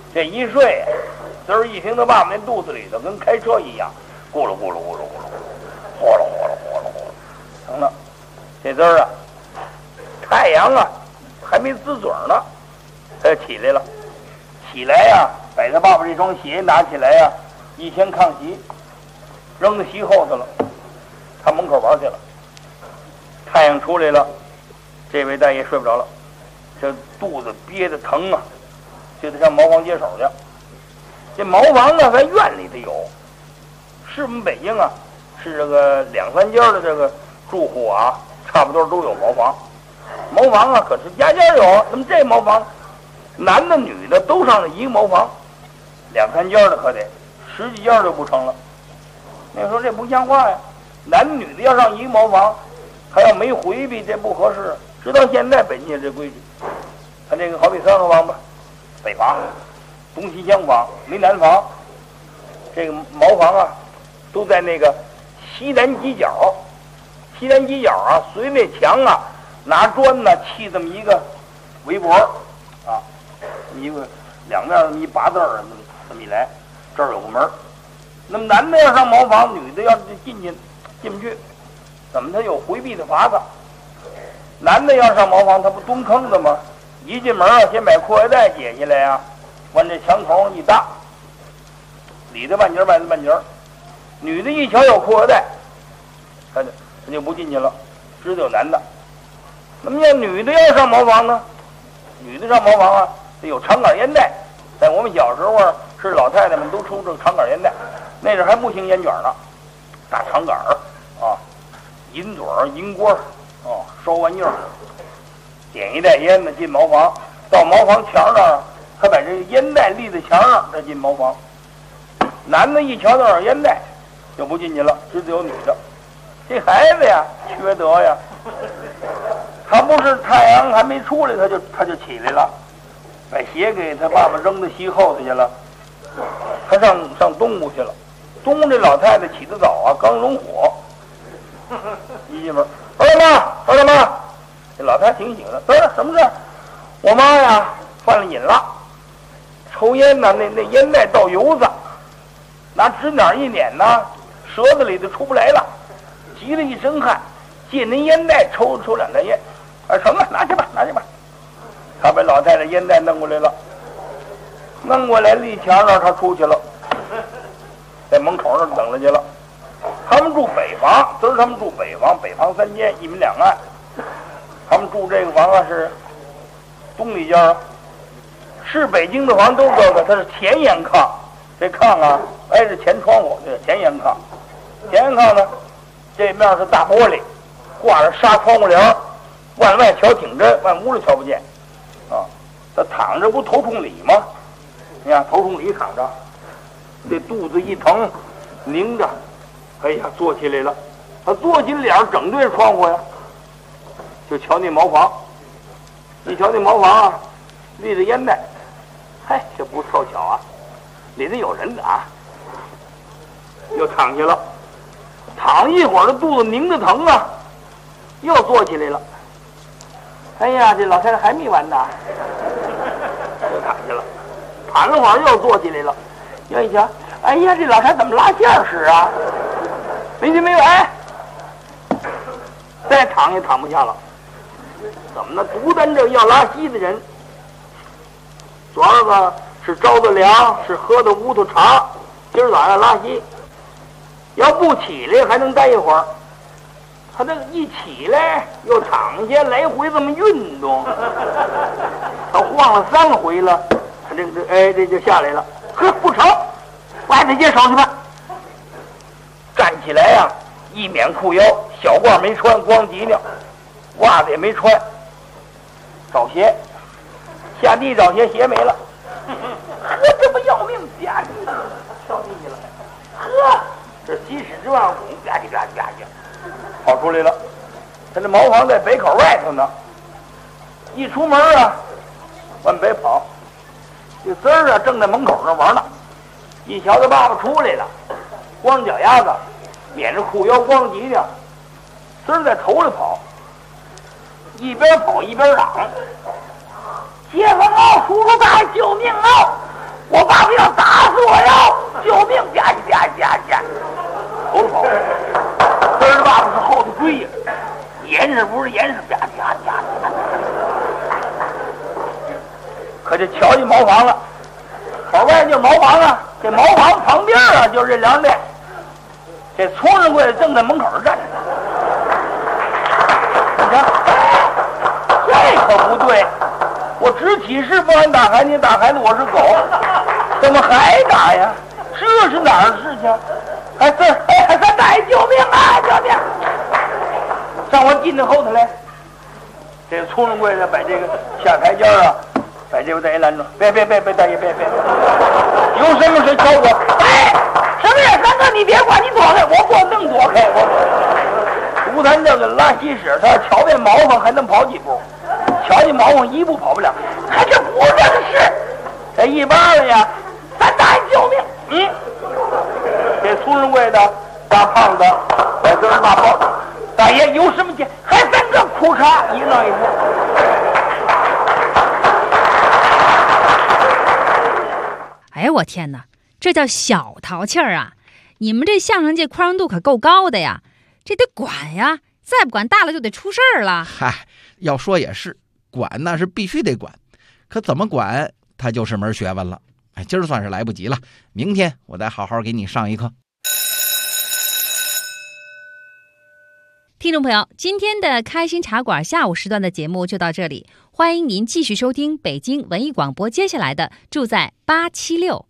这一睡，滋儿一听他爸爸那肚子里头跟开车一样，咕噜咕噜咕噜咕噜，呼噜呼噜呼噜呼噜，成了。这滋儿啊，太阳啊还没滋嘴呢，他就起来了。起来呀，把他爸爸这双鞋拿起来呀，一掀炕席，扔到席后头了。他门口玩去了。太阳出来了，这位大爷睡不着了，这肚子憋得疼啊，就得上茅房接手去。这茅房呢，在院里头有，是我们北京啊，是这个2、3间的这个住户啊，差不多都有茅房。茅房啊，可是家家有。那么这茅房，男的女的都上了一个茅房，2、3间的可得10几间就不成了。那时候这不像话呀，男的女的要上一个茅房，还要没回避，这不合适。直到现在北京也这规矩。他这个好比3个房吧，北房、东西厢房，没南房。这个茅房啊，都在那个西南犄角。西南犄角啊，随那墙啊，拿砖呢砌这么一个围脖啊，一个两面这么一8字儿，这么一来，这儿有个门。那么男的要上茅房，女的要进不去，怎么他有回避的法子？男的要上茅房，他不蹲坑子吗？一进门啊，先把裤腰带解下来啊，往这墙头一搭，里头半截外头半截。女的一瞧有裤腰带，他就不进去了，知道有男的。那么要女的要上茅房呢？女的上茅房啊，得有长杆烟袋。在我们小时候啊，是老太太们都抽这个长杆烟袋，那阵还不兴烟卷呢，大长杆儿啊，银嘴儿、银锅儿哦，烧玩意儿，点一袋烟呢进茅房，到茅房墙上，他把这个烟袋立在墙上，再进茅房。男的一瞧那有烟袋，就不进去了，只得有女的。这孩子呀，缺德呀！他不是太阳还没出来，他就起来了，把鞋给他爸爸扔到席后头去了。他上东屋去了。东屋这老太太起得早啊，刚融火。一进门，儿子妈，这老太太挺醒的。什么事？我妈呀犯了瘾了，抽烟呢，那烟袋倒油子，拿指哪一捻呢，舌子里头出不来了，急了一身汗，借那烟袋抽2袋烟。成了，拿去吧。他把老太太烟袋弄过来了，弄过来立墙上，他出去了，在门口那等着去了。他们住北房，他们住北房，北房3间，一门2案。他们住这个房啊是东里间，是北京的房都知道，它是前沿炕，这炕啊挨着前窗户，这是前沿炕。前沿炕呢，这面是大玻璃，挂着纱窗户帘，往外瞧挺真，往屋里瞧不见啊。他躺着不头冲里吗？你看头冲里躺着，这肚子一疼，拧着，哎呀，坐起来了。他坐起脸整对窗户呀，就瞧那茅房。一瞧那茅房啊，立着烟袋，嗨，这不凑巧啊，里头有人的啊。又躺下了，躺一会儿，这肚子拧着疼啊，又坐起来了。哎呀，这老太太还没完呢，又躺下了，躺了会儿又坐起来了。又一瞧，哎呀，这老太太怎么拉线使啊？没听没有？哎，再躺也躺不下了。怎么呢？独担这要拉稀的人，昨儿个是着的凉，是喝的乌头茶，今儿早上拉稀，要不起来还能待一会儿。他这个一起来又躺下，来回这么运动，他晃了3回了，他这就下来了。呵，不成，外头接手去吧。站起来呀，一免裤腰，小褂没穿，光脊梁，袜子也没穿，找鞋，下地找鞋，鞋没了。呵，这不要命，吧唧跳地去了。呵，这西史之万古，吧唧吧唧吧唧。跑出来了，他这茅房在北口外头呢。一出门啊，往北跑，这滋儿啊正在门口上玩呢。一瞧他爸爸出来了，光脚丫子，免着裤腰，光脊梁，滋儿在头里跑，一边跑一边嚷：“街坊哦，叔叔大人救命哦！ 我爸爸要打死我呀！救命！吧唧吧唧吧唧，头跑。儿子爸爸是后头追呀，严实不是严实，吧唧吧唧吧唧。可就瞧见茅房了，口外就是茅房啊，这茅房旁边啊就是这粮食店，这聪仁贵正在门口站着。你看，这可不对，我只起誓不敢打孩子，你打孩子我是狗，怎么还打呀？这是哪儿的事情？哎，这三大爷救命啊！救命！让我进到后头来。这个聪仁贵的把这个下台阶啊，把这位大爷拦住，别，大爷别，有什么事找我？哎，什么呀，三哥你别管，你躲开，我不能躲开。我吴谭这个拉稀屎，他瞧见茅房还能跑几步，瞧见茅房一步跑不了，还这不这个事，这一般了呀！三大爷救命！这聪仁贵的大胖子在这儿骂包，大爷有什么钱？还三个苦茶一闹一闹。 哎呀，我天哪，这叫小淘气儿啊！你们这相声界宽容度可够高的呀，这得管呀，再不管大了就得出事儿了。 嗨，要说也是，管那是必须得管，可怎么管，它就是门学问了。哎，今儿算是来不及了，明天我再好好给你上一课。 听众朋友，今天的开心茶馆下午时段的节目就到这里，欢迎您继续收听北京文艺广播接下来的住在876。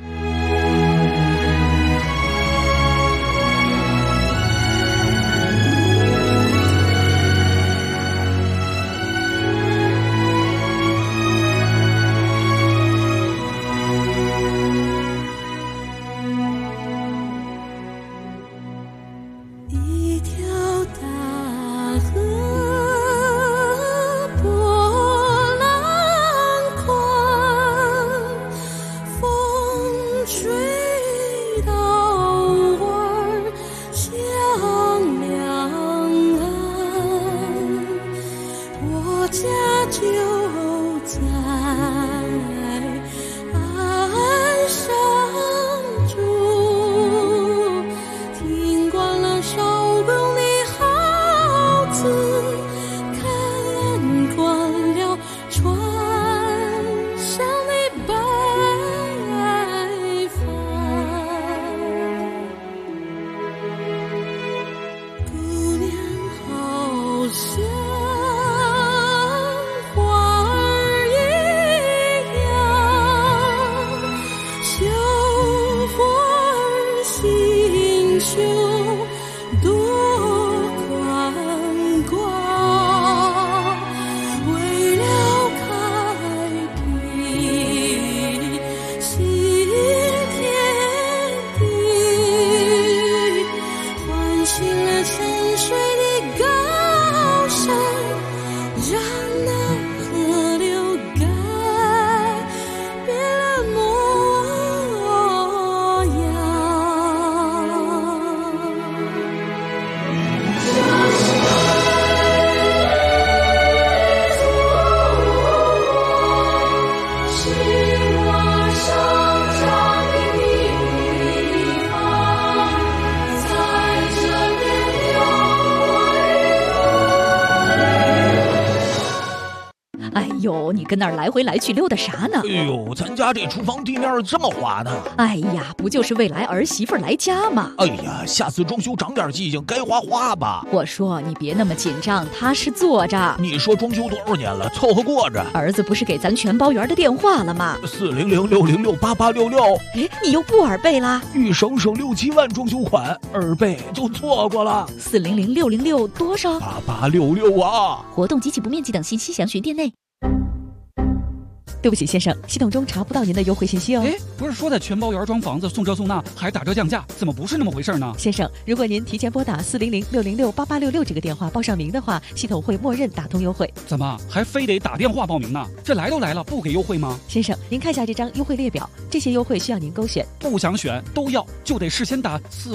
你跟那儿来回来去溜达啥呢？ 哎呦，咱家这厨房地面这么滑呢。 哎呀，不就是为来儿媳妇来家吗？ 哎呀，下次装修长点记性，该花花吧。 我说你别那么紧张，踏实坐着。 你说装修多少年了，凑合过着。 儿子不是给咱全包圆的电话了吗 ？400-606-8866。 哎，你又不耳背啦？ 欲省省6-7万装修款，耳背就错过了。 400-606多少 ？8866啊！ 活动及其不面积等信息详询店内。 对不起，先生，系统中查不到您的优惠信息哦。 哎，不是说在全包圆装房子送这送那还打折降价，怎么不是那么回事呢？ 先生，如果您提前拨打400-606-8866这个电话报上名的话，系统会默认打通优惠。 怎么还非得打电话报名呢？这来都来了，不给优惠吗？ 先生，您看一下这张优惠列表，这些优惠需要您勾选。 不想选都要，就得事先打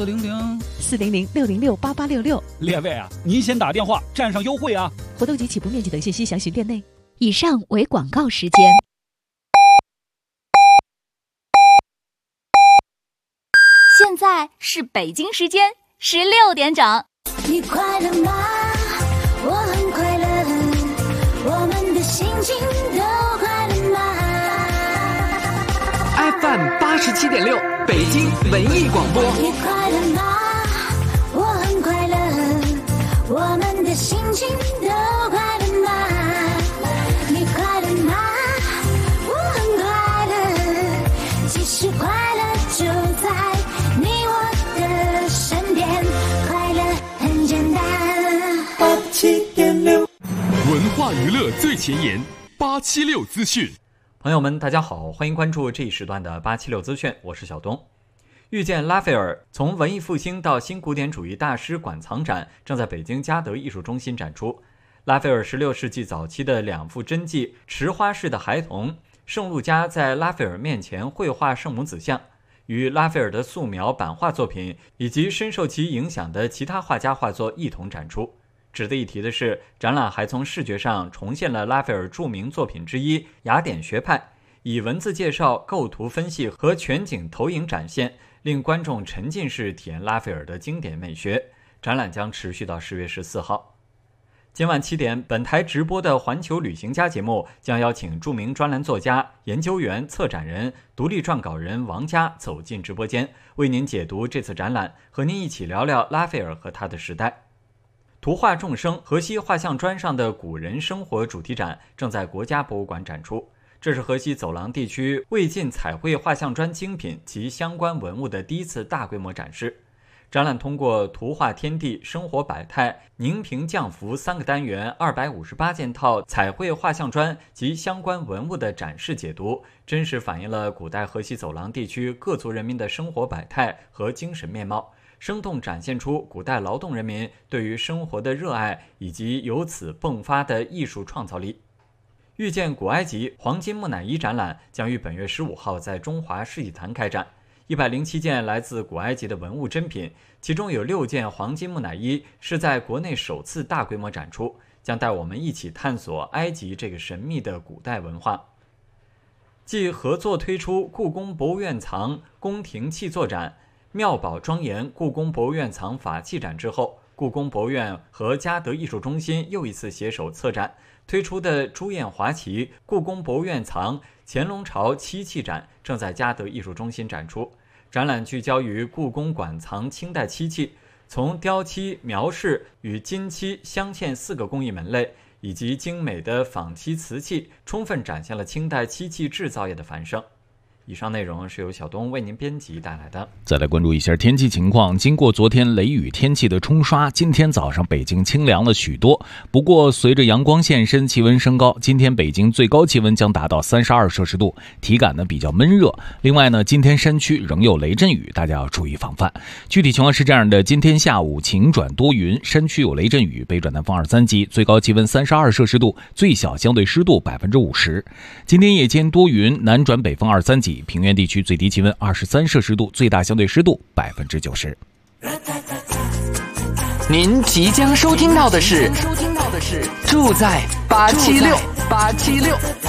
400-606-8866。 列位啊，您先打电话占上优惠啊！ 活动及起步面积等信息详询店内。 以上为广告时间。 在是北京时间16点整。 你快乐吗？我很快乐，我们的心情都快乐吗 ？FM 87.6，北京文艺广播。 你快乐吗？我很快乐，我们的心情都快乐吗？你快乐吗？我很快乐，其实快乐就在你我的身边，快乐很简单。87.6， 文化娱乐最前沿，876资讯。 朋友们，大家好，欢迎关注这一时段的876资讯，我是小东。遇见拉斐尔，从文艺复兴到新古典主义大师馆藏展正在北京嘉德艺术中心展出。拉斐尔16世纪早期的2幅真迹《池花式的孩童》，圣路加在拉斐尔面前绘画圣母子像，与拉斐尔的素描版画作品以及深受其影响的其他画家画作一同展出。值得一提的是，展览还从视觉上重现了拉斐尔著名作品之一雅典学派，以文字介绍、构图分析和全景投影展现，令观众沉浸式体验拉斐尔的经典美学。展览将持续到10月14号。今晚7点，本台直播的环球旅行家节目将邀请著名专栏作家、研究员、策展人、独立撰稿人王佳走进直播间，为您解读这次展览，和您一起聊聊拉斐尔和他的时代。图画众生河西画像砖上的古人生活主题展正在国家博物馆展出，这是河西走廊地区魏晋彩绘画像砖精品及相关文物的第一次大规模展示。展览通过图画天地、生活百态、宁平降服3个单元258件套彩绘画像砖及相关文物的展示解读，真实反映了古代河西走廊地区各族人民的生活百态和精神面貌，生动展现出古代劳动人民对于生活的热爱以及由此迸发的艺术创造力。遇见古埃及黄金木乃伊展览将于本月15号在中华世纪坛开展。107件来自古埃及的文物珍品，其中有6件黄金木乃伊是在国内首次大规模展出，将带我们一起探索埃及这个神秘的古代文化。继合作推出故宫博物院藏宫廷器作展、妙宝庄严故宫博物院藏法器展之后，故宫博物院和嘉德艺术中心又一次携手策展，推出的朱燕华旗故宫博物院藏乾隆朝漆器展正在嘉德艺术中心展出。展览聚焦于故宫馆藏清代漆器，从雕漆、描饰与金漆镶嵌4个工艺门类，以及精美的仿漆瓷器，充分展现了清代漆器制造业的繁盛。以上内容是由小东为您编辑带来的。 再来关注一下天气情况。经过昨天雷雨天气的冲刷，今天早上北京清凉了许多。不过随着阳光现身，气温升高，今天北京最高气温将达到32摄氏度，体感呢比较闷热。另外呢，今天山区仍有雷阵雨，大家要注意防范。具体情况是这样的：今天下午晴转多云，山区有雷阵雨，北转南风2、3级，最高气温32摄氏度，最小相对湿度50%。今天夜间多云，南转北风2、3级。平原地区最低气温23摄氏度，最大相对湿度90%。 您即将收听到的是住在876。